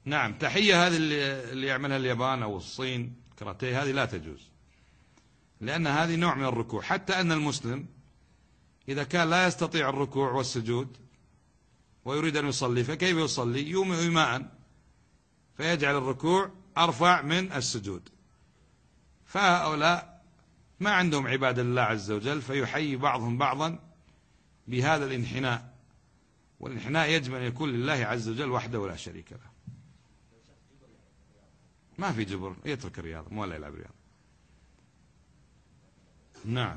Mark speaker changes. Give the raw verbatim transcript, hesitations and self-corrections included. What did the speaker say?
Speaker 1: نعم، تحية هذه اللي يعملها اليابان أو الصين كاراتيه، هذه لا تجوز، لأن هذه نوع من الركوع. حتى أن المسلم إذا كان لا يستطيع الركوع والسجود ويريد أن يصلي، فكيف يصلي؟ يومئ إيماء، فيجعل الركوع أرفع من السجود. فهؤلاء ما عندهم عبادة لله عز وجل، فيحيي بعضهم بعضا بهذا الانحناء، والانحناء يجب أن يكون لله عز وجل وحده ولا شريك له. ما في جبر، يترك الرياضة، مو ولا يلعب رياضة. نعم.